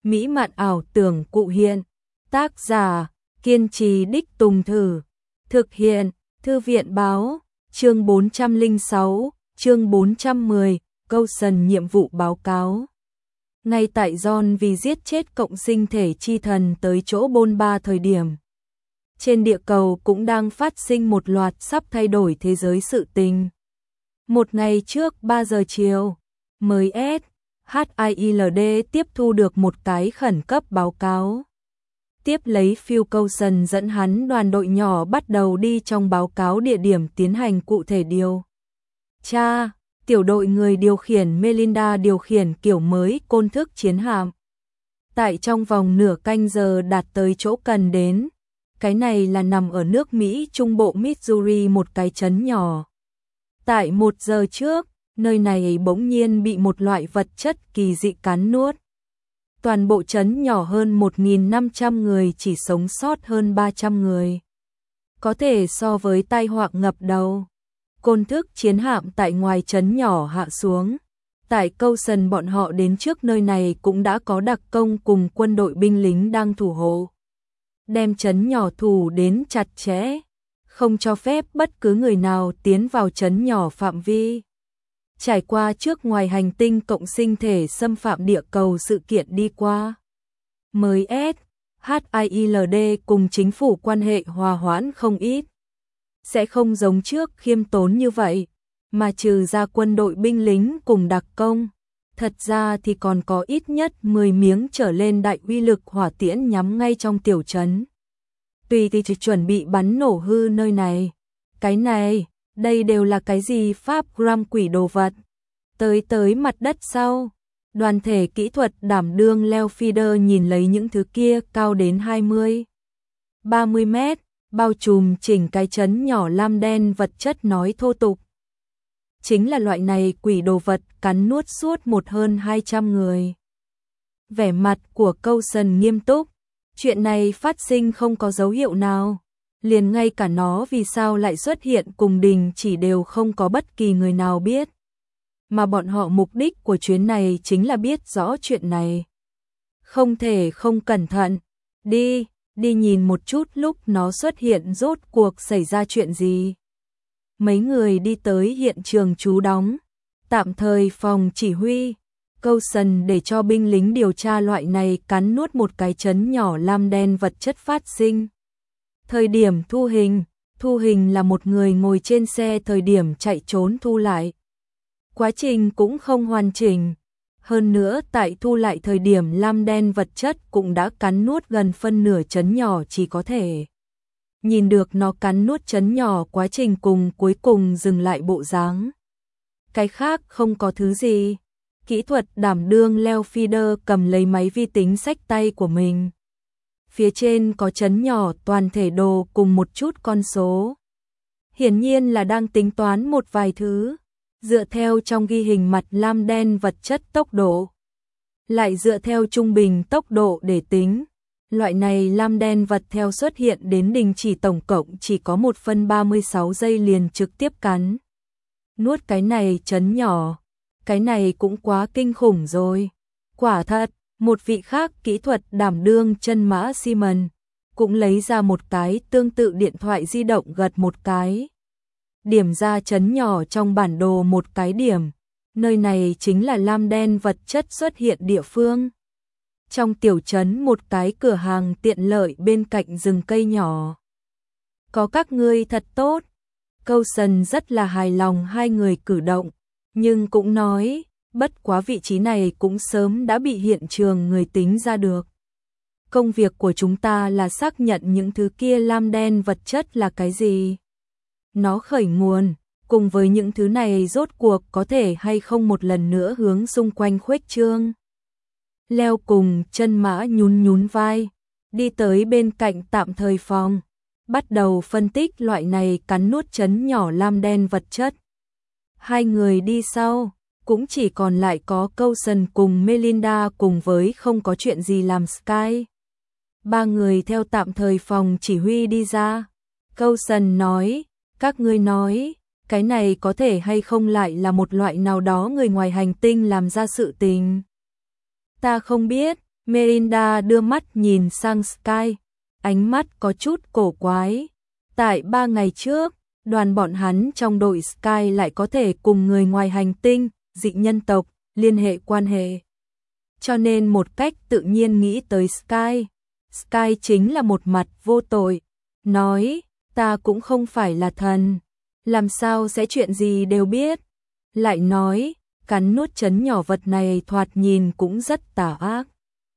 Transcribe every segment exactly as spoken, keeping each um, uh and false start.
mỹ mạn ảo tưởng cụ hiện. Tác giả, kiên trì đích tùng thử. Thực hiện, Thư viện báo, chương bốn trăm lẻ sáu, chương bốn trăm mười, Coulson nhiệm vụ báo cáo. Ngay tại John vì giết chết cộng sinh thể chi thần tới chỗ bôn ba thời điểm. Trên địa cầu cũng đang phát sinh một loạt sắp thay đổi thế giới sự tình. Một ngày trước ba giờ chiều, mới S, hát i lờ đê tiếp thu được một cái khẩn cấp báo cáo. Tiếp lấy Phil Coulson dẫn hắn đoàn đội nhỏ bắt đầu đi trong báo cáo địa điểm tiến hành cụ thể điều tra. Tiểu đội người điều khiển Melinda điều khiển kiểu mới côn thức chiến hạm. Tại trong vòng nửa canh giờ đạt tới chỗ cần đến. Cái này là nằm ở nước Mỹ trung bộ Missouri một cái trấn nhỏ. Tại một giờ trước, nơi này bỗng nhiên bị một loại vật chất kỳ dị cắn nuốt. Toàn bộ trấn nhỏ hơn một nghìn năm trăm người chỉ sống sót hơn ba trăm người. Có thể so với tai họa ngập đầu. Côn thức chiến hạm tại ngoài trấn nhỏ hạ xuống. Tại Coulson bọn họ đến trước nơi này cũng đã có đặc công cùng quân đội binh lính đang thủ hộ. Đem trấn nhỏ thủ đến chặt chẽ, không cho phép bất cứ người nào tiến vào trấn nhỏ phạm vi. Trải qua trước ngoài hành tinh cộng sinh thể xâm phạm địa cầu sự kiện đi qua. Mới S, hát i lờ đê cùng chính phủ quan hệ hòa hoãn không ít. Sẽ không giống trước khiêm tốn như vậy, mà trừ ra quân đội binh lính cùng đặc công. Thật ra thì còn có ít nhất mười miếng trở lên đại uy lực hỏa tiễn nhắm ngay trong tiểu trấn. Tùy thì chuẩn bị bắn nổ hư nơi này. Cái này, đây đều là cái gì pháp gram quỷ đồ vật. Tới tới mặt đất sau, đoàn thể kỹ thuật đảm đương leo feeder nhìn lấy những thứ kia cao đến hai mươi, ba mươi mét, bao trùm chỉnh cái trấn nhỏ lam đen vật chất nói thô tục. Chính là loại này quỷ đồ vật cắn nuốt suốt một hơn hai trăm người. Vẻ mặt của Coulson nghiêm túc, chuyện này phát sinh không có dấu hiệu nào, liền ngay cả nó vì sao lại xuất hiện cùng đình chỉ đều không có bất kỳ người nào biết. Mà bọn họ mục đích của chuyến này chính là biết rõ chuyện này. Không thể không cẩn thận, đi, đi nhìn một chút lúc nó xuất hiện rốt cuộc xảy ra chuyện gì. Mấy người đi tới hiện trường trú đóng, tạm thời phòng chỉ huy. Coulson để cho binh lính điều tra loại này cắn nuốt một cái trấn nhỏ lam đen vật chất phát sinh. Thời điểm thu hình, thu hình là một người ngồi trên xe thời điểm chạy trốn thu lại. Quá trình cũng không hoàn chỉnh. Hơn nữa tại thu lại thời điểm lam đen vật chất cũng đã cắn nuốt gần phân nửa trấn nhỏ chỉ có thể. Nhìn được nó cắn nuốt trấn nhỏ quá trình cùng cuối cùng dừng lại bộ dáng. Cái khác không có thứ gì. Kỹ thuật đảm đương leo feeder cầm lấy máy vi tính xách tay của mình. Phía trên có trấn nhỏ toàn thể đồ cùng một chút con số. Hiển nhiên là đang tính toán một vài thứ. Dựa theo trong ghi hình mặt lam đen vật chất tốc độ. Lại dựa theo trung bình tốc độ để tính. Loại này lam đen vật theo xuất hiện đến đình chỉ tổng cộng chỉ có một phân ba mươi sáu giây liền trực tiếp cắn. Nuốt cái này trấn nhỏ. Cái này cũng quá kinh khủng rồi. Quả thật, một vị khác kỹ thuật đảm đương chân mã Simon cũng lấy ra một cái tương tự điện thoại di động gật một cái. Điểm ra trấn nhỏ trong bản đồ một cái điểm. Nơi này chính là lam đen vật chất xuất hiện địa phương. Trong tiểu trấn một cái cửa hàng tiện lợi bên cạnh rừng cây nhỏ. Có các ngươi thật tốt. Coulson rất là hài lòng hai người cử động. Nhưng cũng nói, bất quá vị trí này cũng sớm đã bị hiện trường người tính ra được. Công việc của chúng ta là xác nhận những thứ kia lam đen vật chất là cái gì. Nó khởi nguồn, cùng với những thứ này rốt cuộc có thể hay không một lần nữa hướng xung quanh khuếch trương. Leo cùng chân mã nhún nhún vai, đi tới bên cạnh tạm thời phòng, bắt đầu phân tích loại này cắn nuốt trấn nhỏ lam đen vật chất. Hai người đi sau, cũng chỉ còn lại có Coulson cùng Melinda cùng với không có chuyện gì làm Sky. Ba người theo tạm thời phòng chỉ huy đi ra. Coulson nói, các ngươi nói, cái này có thể hay không lại là một loại nào đó người ngoài hành tinh làm ra sự tình. Ta không biết, Melinda đưa mắt nhìn sang Sky, ánh mắt có chút cổ quái. Tại ba ngày trước, đoàn bọn hắn trong đội Sky lại có thể cùng người ngoài hành tinh, dị nhân tộc, liên hệ quan hệ. Cho nên một cách tự nhiên nghĩ tới Sky. Sky chính là một mặt vô tội, nói, ta cũng không phải là thần, làm sao sẽ chuyện gì đều biết. Lại nói, cắn nuốt chấn nhỏ vật này thoạt nhìn cũng rất tà ác.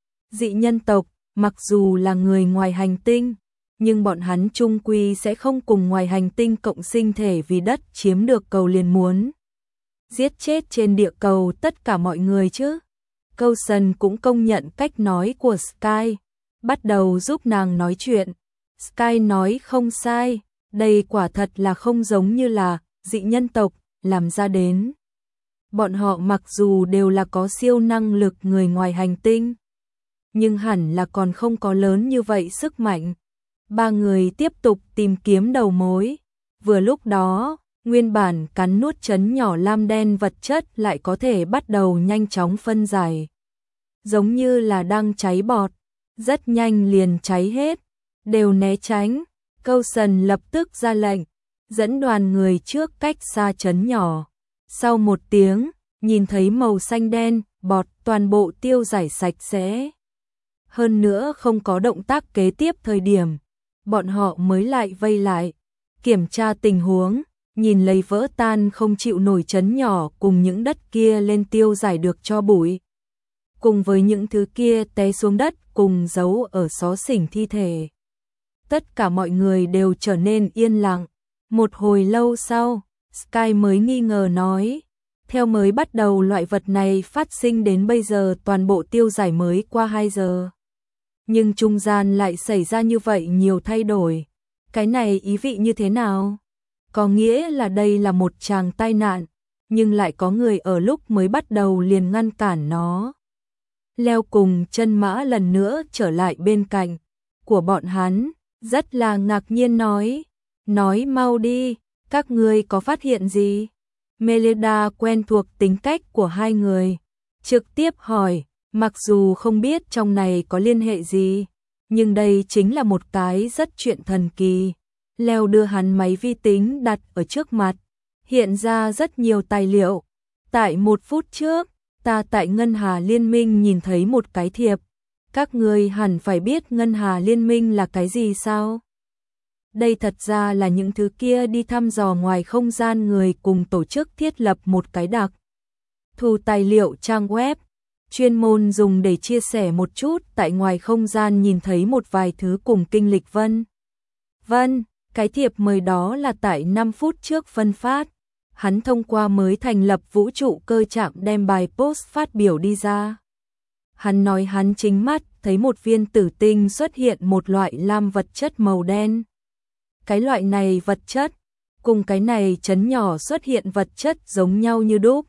Dị nhân tộc, mặc dù là người ngoài hành tinh, nhưng bọn hắn chung quy sẽ không cùng ngoài hành tinh cộng sinh thể vì đất chiếm được cầu liền muốn giết chết trên địa cầu tất cả mọi người chứ. Coulson cũng công nhận cách nói của Sky, bắt đầu giúp nàng nói chuyện. Sky nói không sai, đây quả thật là không giống như là dị nhân tộc làm ra đến. Bọn họ mặc dù đều là có siêu năng lực người ngoài hành tinh, nhưng hẳn là còn không có lớn như vậy sức mạnh. Ba người tiếp tục tìm kiếm đầu mối. Vừa lúc đó, nguyên bản cắn nuốt chấn nhỏ lam đen vật chất lại có thể bắt đầu nhanh chóng phân giải. Giống như là đang cháy bọt, rất nhanh liền cháy hết, đều né tránh. Coulson lập tức ra lệnh, dẫn đoàn người trước cách xa chấn nhỏ. Sau một tiếng, nhìn thấy màu xanh đen, bọt toàn bộ tiêu giải sạch sẽ. Hơn nữa không có động tác kế tiếp thời điểm, bọn họ mới lại vây lại, kiểm tra tình huống, nhìn lấy vỡ tan không chịu nổi chấn nhỏ cùng những đất kia lên tiêu giải được cho bụi. Cùng với những thứ kia té xuống đất cùng giấu ở xó xỉnh thi thể. Tất cả mọi người đều trở nên yên lặng. Một hồi lâu sau, Sky mới nghi ngờ nói, theo mới bắt đầu loại vật này phát sinh đến bây giờ toàn bộ tiêu giải mới qua hai giờ. Nhưng trung gian lại xảy ra như vậy nhiều thay đổi. Cái này ý vị như thế nào? Có nghĩa là đây là một tràng tai nạn, nhưng lại có người ở lúc mới bắt đầu liền ngăn cản nó. Leo cùng chân mã lần nữa trở lại bên cạnh của bọn hắn, rất là ngạc nhiên nói, nói mau đi, các ngươi có phát hiện gì? Melinda quen thuộc tính cách của hai người, trực tiếp hỏi, mặc dù không biết trong này có liên hệ gì, nhưng đây chính là một cái rất chuyện thần kỳ. Leo đưa hắn máy vi tính đặt ở trước mặt, hiện ra rất nhiều tài liệu. Tại một phút trước, ta tại Ngân Hà Liên minh nhìn thấy một cái thiệp. Các ngươi hẳn phải biết Ngân Hà Liên minh là cái gì sao? Đây thật ra là những thứ kia đi thăm dò ngoài không gian người cùng tổ chức thiết lập một cái đặc thù tài liệu trang web, chuyên môn dùng để chia sẻ một chút tại ngoài không gian nhìn thấy một vài thứ cùng kinh lịch vân. Vân, cái thiệp mời đó là tại năm phút trước phân phát. Hắn thông qua mới thành lập vũ trụ cơ trạm đem bài post phát biểu đi ra. Hắn nói hắn chính mắt thấy một viên tử tinh xuất hiện một loại lam vật chất màu đen. Cái loại này vật chất, cùng cái này chấn nhỏ xuất hiện vật chất giống nhau như đúc.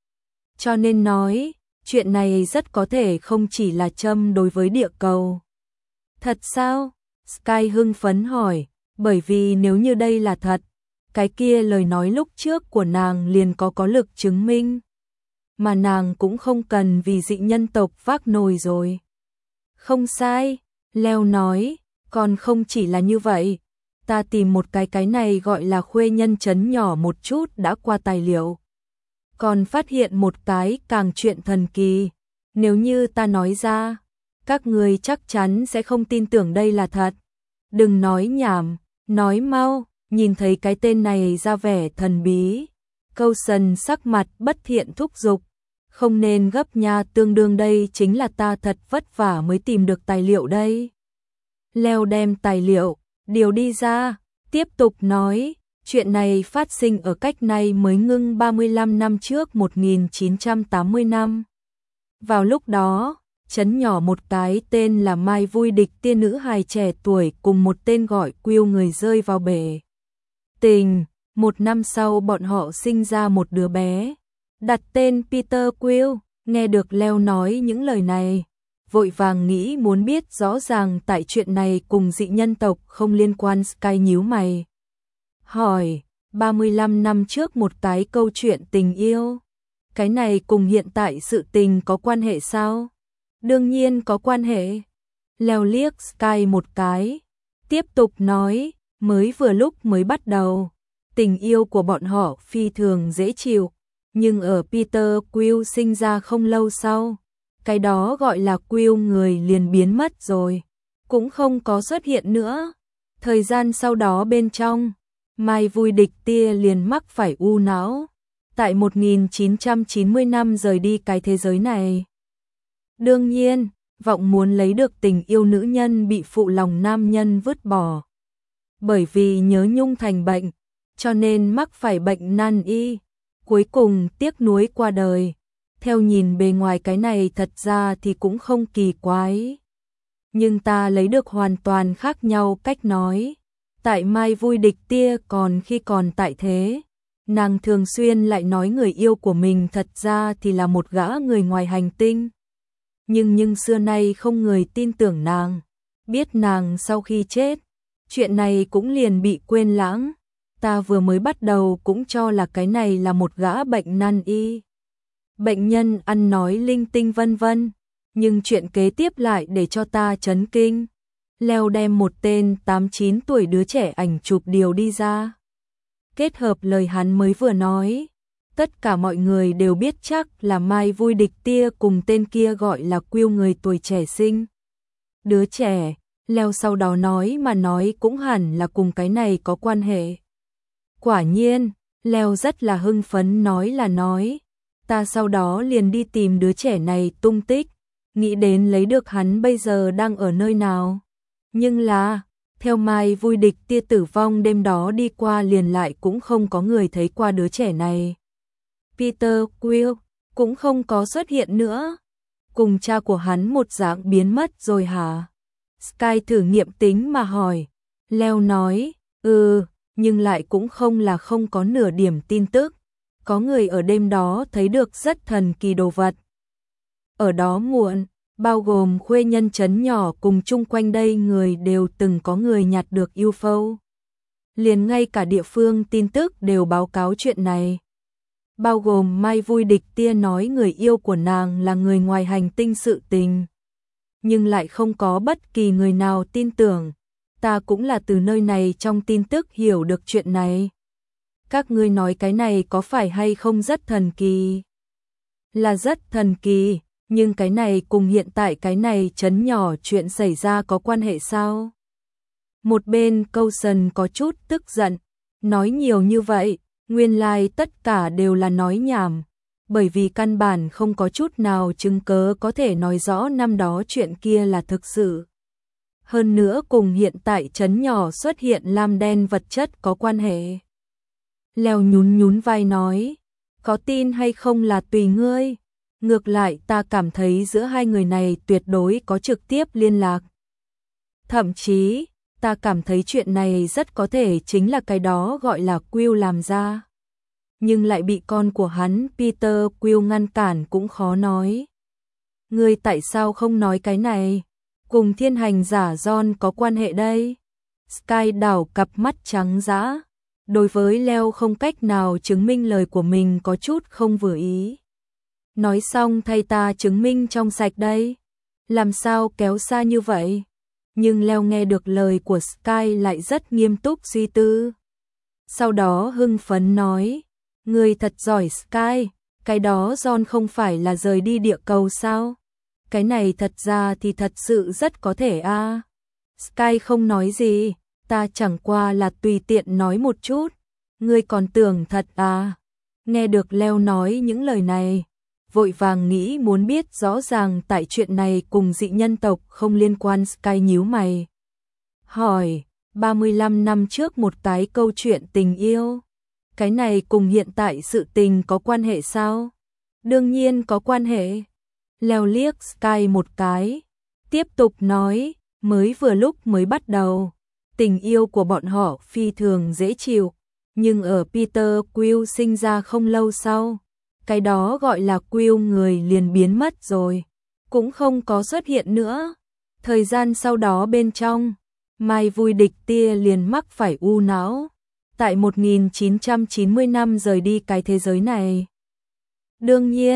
Cho nên nói, chuyện này rất có thể không chỉ là châm đối với địa cầu. Thật sao? Sky hưng phấn hỏi, bởi vì nếu như đây là thật, cái kia lời nói lúc trước của nàng liền có có lực chứng minh. Mà nàng cũng không cần vì dị nhân tộc vác nồi rồi. Không sai, Leo nói, còn không chỉ là như vậy. Ta tìm một cái cái này gọi là khuê nhân chấn nhỏ một chút đã qua tài liệu. Còn phát hiện một cái càng chuyện thần kỳ. Nếu như ta nói ra, các người chắc chắn sẽ không tin tưởng đây là thật. Đừng nói nhảm, nói mau, nhìn thấy cái tên này ra vẻ thần bí. Coulson sắc mặt bất thiện thúc giục. Không nên gấp nha, tương đương đây chính là ta thật vất vả mới tìm được tài liệu đây. Leo đem tài liệu điều đi ra, tiếp tục nói, chuyện này phát sinh ở cách này mới ngưng ba mươi lăm năm trước một nghìn chín trăm tám mươi năm. Vào lúc đó, trấn nhỏ một cái tên là Mai Vui Địch tiên nữ hài trẻ tuổi cùng một tên gọi Quill người rơi vào bể tình. Một năm sau bọn họ sinh ra một đứa bé, đặt tên Peter Quill. Nghe được Leo nói những lời này, vội vàng nghĩ muốn biết rõ ràng tại chuyện này cùng dị nhân tộc không liên quan. Sky nhíu mày hỏi, ba mươi lăm năm trước một cái câu chuyện tình yêu, cái này cùng hiện tại sự tình có quan hệ sao? Đương nhiên có quan hệ. Leo liếc Sky một cái, tiếp tục nói, mới vừa lúc mới bắt đầu, tình yêu của bọn họ phi thường dễ chịu, nhưng ở Peter Quill sinh ra không lâu sau, cái đó gọi là Quill người liền biến mất rồi, cũng không có xuất hiện nữa. Thời gian sau đó bên trong, Mai Vui Địch Tia liền mắc phải u não, tại một nghìn chín trăm chín mươi năm rời đi cái thế giới này. Đương nhiên, vọng muốn lấy được tình yêu nữ nhân bị phụ lòng nam nhân vứt bỏ. Bởi vì nhớ nhung thành bệnh, cho nên mắc phải bệnh nan y, cuối cùng tiếc nuối qua đời. Theo nhìn bề ngoài cái này thật ra thì cũng không kỳ quái. Nhưng ta lấy được hoàn toàn khác nhau cách nói. Tại Mai Vui Địch Tia còn khi còn tại thế, nàng thường xuyên lại nói người yêu của mình thật ra thì là một gã người ngoài hành tinh. Nhưng nhưng xưa nay không người tin tưởng nàng, biết nàng sau khi chết, chuyện này cũng liền bị quên lãng. Ta vừa mới bắt đầu cũng cho là cái này là một gã bệnh nan y. Bệnh nhân ăn nói linh tinh vân vân, nhưng chuyện kế tiếp lại để cho ta chấn kinh. Leo đem một tên tám chín tuổi đứa trẻ ảnh chụp điều đi ra. Kết hợp lời hắn mới vừa nói, tất cả mọi người đều biết chắc là Mai Vui Địch Tia cùng tên kia gọi là Quill người tuổi trẻ sinh. Đứa trẻ, Leo sau đó nói mà nói cũng hẳn là cùng cái này có quan hệ. Quả nhiên, Leo rất là hưng phấn nói là nói, ta sau đó liền đi tìm đứa trẻ này tung tích, nghĩ đến lấy được hắn bây giờ đang ở nơi nào. Nhưng là, theo Mai Vui Địch Tia tử vong đêm đó đi qua liền lại cũng không có người thấy qua đứa trẻ này. Peter Quill cũng không có xuất hiện nữa. Cùng cha của hắn một dạng biến mất rồi hả? Sky thử nghiệm tính mà hỏi. Leo nói, ừ, nhưng lại cũng không là không có nửa điểm tin tức. Có người ở đêm đó thấy được rất thần kỳ đồ vật. Ở đó muộn, bao gồm khuê nhân trấn nhỏ cùng chung quanh đây người đều từng có người nhặt được u ép ô. Liền ngay cả địa phương tin tức đều báo cáo chuyện này. Bao gồm Mai Vui Địch Tia nói người yêu của nàng là người ngoài hành tinh sự tình. Nhưng lại không có bất kỳ người nào tin tưởng. Ta cũng là từ nơi này trong tin tức hiểu được chuyện này. Các ngươi nói cái này có phải hay không rất thần kỳ? Là rất thần kỳ, nhưng cái này cùng hiện tại cái này trấn nhỏ chuyện xảy ra có quan hệ sao? Một bên Coulson có chút tức giận, nói nhiều như vậy, nguyên lai like tất cả đều là nói nhảm, bởi vì căn bản không có chút nào chứng cớ có thể nói rõ năm đó chuyện kia là thực sự. Hơn nữa cùng hiện tại trấn nhỏ xuất hiện lam đen vật chất có quan hệ. Leo nhún nhún vai nói, có tin hay không là tùy ngươi. Ngược lại ta cảm thấy giữa hai người này tuyệt đối có trực tiếp liên lạc. Thậm chí, ta cảm thấy chuyện này rất có thể chính là cái đó gọi là Quill làm ra. Nhưng lại bị con của hắn Peter Quill ngăn cản cũng khó nói. Ngươi tại sao không nói cái này? Cùng thiên hành giả John có quan hệ đây? Sky đảo cặp mắt trắng dã. Đối với Leo không cách nào chứng minh lời của mình có chút không vừa ý. Nói xong thay ta chứng minh trong sạch đây. Làm sao kéo xa như vậy? Nhưng Leo nghe được lời của Sky lại rất nghiêm túc suy tư. Sau đó hưng phấn nói, ngươi thật giỏi Sky, cái đó John không phải là rời đi địa cầu sao? Cái này thật ra thì thật sự rất có thể a. À. Sky không nói gì, ta chẳng qua là tùy tiện nói một chút. Ngươi còn tưởng thật à? Nghe được Leo nói những lời này, vội vàng nghĩ muốn biết rõ ràng tại chuyện này cùng dị nhân tộc không liên quan. Sky nhíu mày. Hỏi, ba mươi lăm năm trước một cái câu chuyện tình yêu. Cái này cùng hiện tại sự tình có quan hệ sao? Đương nhiên có quan hệ. Leo liếc Sky một cái. Tiếp tục nói, mới vừa lúc mới bắt đầu. Tình yêu của bọn họ phi thường dễ chịu. Nhưng ở Peter Quill sinh ra không lâu sau, cái đó gọi là Quill người liền biến mất rồi, cũng không có xuất hiện nữa. Thời gian sau đó bên trong, Mai Vui Địch Tia liền mắc phải u não, tại một nghìn chín trăm chín mươi năm rời đi cái thế giới này. Đương nhiên,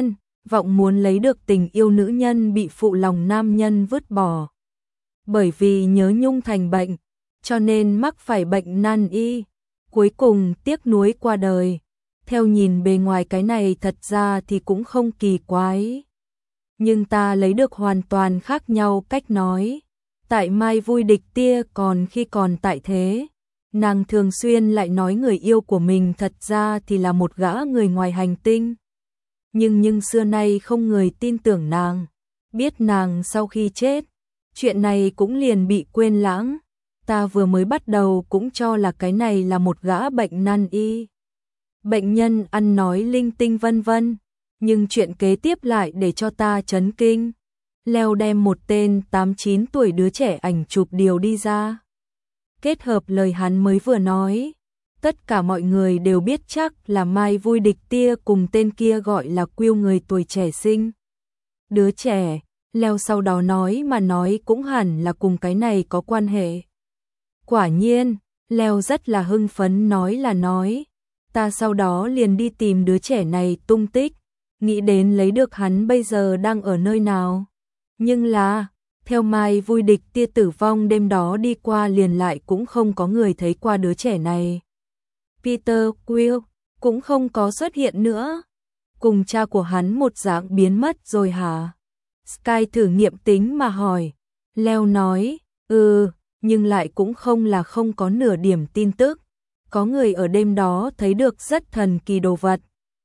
vọng muốn lấy được tình yêu nữ nhân bị phụ lòng nam nhân vứt bỏ. Bởi vì nhớ nhung thành bệnh, cho nên mắc phải bệnh nan y, cuối cùng tiếc nuối qua đời. Theo nhìn bề ngoài cái này thật ra thì cũng không kỳ quái. Nhưng ta lấy được hoàn toàn khác nhau cách nói. Tại Mai Vui Địch Tia còn khi còn tại thế, nàng thường xuyên lại nói người yêu của mình thật ra thì là một gã người ngoài hành tinh. Nhưng nhưng xưa nay không người tin tưởng nàng, biết nàng sau khi chết, chuyện này cũng liền bị quên lãng. Ta vừa mới bắt đầu cũng cho là cái này là một gã bệnh nan y. Bệnh nhân ăn nói linh tinh vân vân, nhưng chuyện kế tiếp lại để cho ta chấn kinh. Leo đem một tên tám chín tuổi đứa trẻ ảnh chụp điều đi ra. Kết hợp lời hắn mới vừa nói, tất cả mọi người đều biết chắc là Mai Vui Địch Tia cùng tên kia gọi là Quyêu người tuổi trẻ sinh. Đứa trẻ, Leo sau đó nói mà nói cũng hẳn là cùng cái này có quan hệ. Quả nhiên, Leo rất là hưng phấn nói là nói. Ta sau đó liền đi tìm đứa trẻ này tung tích, nghĩ đến lấy được hắn bây giờ đang ở nơi nào. Nhưng là, theo Mai Vui Địch Tia tử vong đêm đó đi qua liền lại cũng không có người thấy qua đứa trẻ này. Peter Quill cũng không có xuất hiện nữa. Cùng cha của hắn một dạng biến mất rồi hả? Sky thử nghiệm tính mà hỏi. Leo nói, ừ, nhưng lại cũng không là không có nửa điểm tin tức. Có người ở đêm đó thấy được rất thần kỳ đồ vật.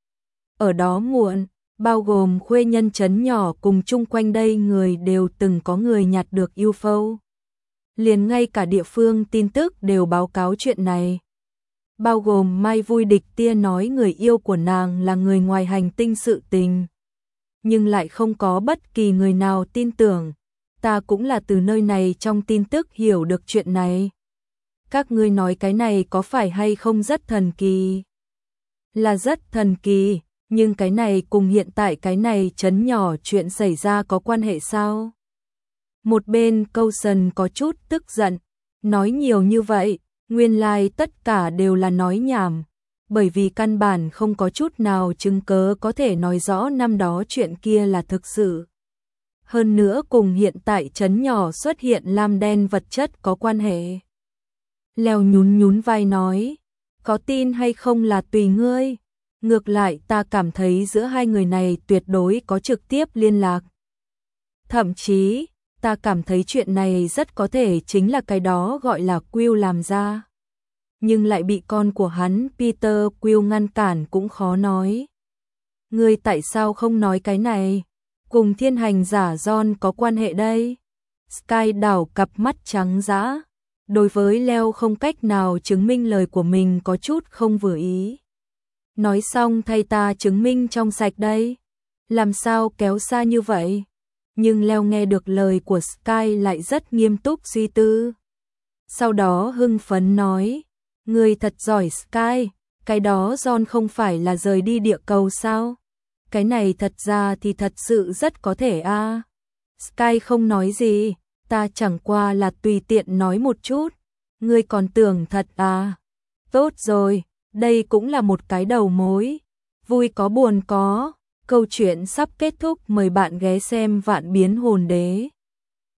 Ở đó muộn, bao gồm khuê nhân trấn nhỏ cùng chung quanh đây người đều từng có người nhặt được u ép ô. Liền ngay cả địa phương tin tức đều báo cáo chuyện này. Bao gồm Mai Vui Địch Tia nói người yêu của nàng là người ngoài hành tinh sự tình. Nhưng lại không có bất kỳ người nào tin tưởng. Ta cũng là từ nơi này trong tin tức hiểu được chuyện này. Các ngươi nói cái này có phải hay không rất thần kỳ? Là rất thần kỳ, nhưng cái này cùng hiện tại cái này trấn nhỏ chuyện xảy ra có quan hệ sao? Một bên Coulson có chút tức giận, nói nhiều như vậy, nguyên lai like tất cả đều là nói nhảm, bởi vì căn bản không có chút nào chứng cớ có thể nói rõ năm đó chuyện kia là thực sự. Hơn nữa cùng hiện tại trấn nhỏ xuất hiện lam đen vật chất có quan hệ. Leo nhún nhún vai nói, có tin hay không là tùy ngươi. Ngược lại ta cảm thấy giữa hai người này tuyệt đối có trực tiếp liên lạc. Thậm chí, ta cảm thấy chuyện này rất có thể chính là cái đó gọi là Quill làm ra. Nhưng lại bị con của hắn Peter Quill ngăn cản cũng khó nói. Ngươi tại sao không nói cái này? Cùng thiên hành giả John có quan hệ đây? Sky đảo cặp mắt trắng dã. Đối với Leo không cách nào chứng minh lời của mình có chút không vừa ý. Nói xong thay ta chứng minh trong sạch đây. Làm sao kéo xa như vậy? Nhưng Leo nghe được lời của Sky lại rất nghiêm túc suy tư. Sau đó hưng phấn nói, ngươi thật giỏi Sky, cái đó John không phải là rời đi địa cầu sao? Cái này thật ra thì thật sự rất có thể a. À. Sky không nói gì, ta chẳng qua là tùy tiện nói một chút. Ngươi còn tưởng thật à? Tốt rồi, đây cũng là một cái đầu mối. Vui có buồn có, câu chuyện sắp kết thúc, mời bạn ghé xem Vạn Biến Hồn Đế.